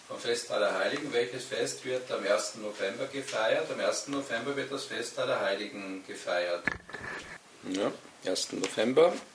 vom Fest aller Heiligen. Welches Fest wird am 1. November gefeiert? Am 1. November wird das Fest aller Heiligen gefeiert. Ja, 1. November.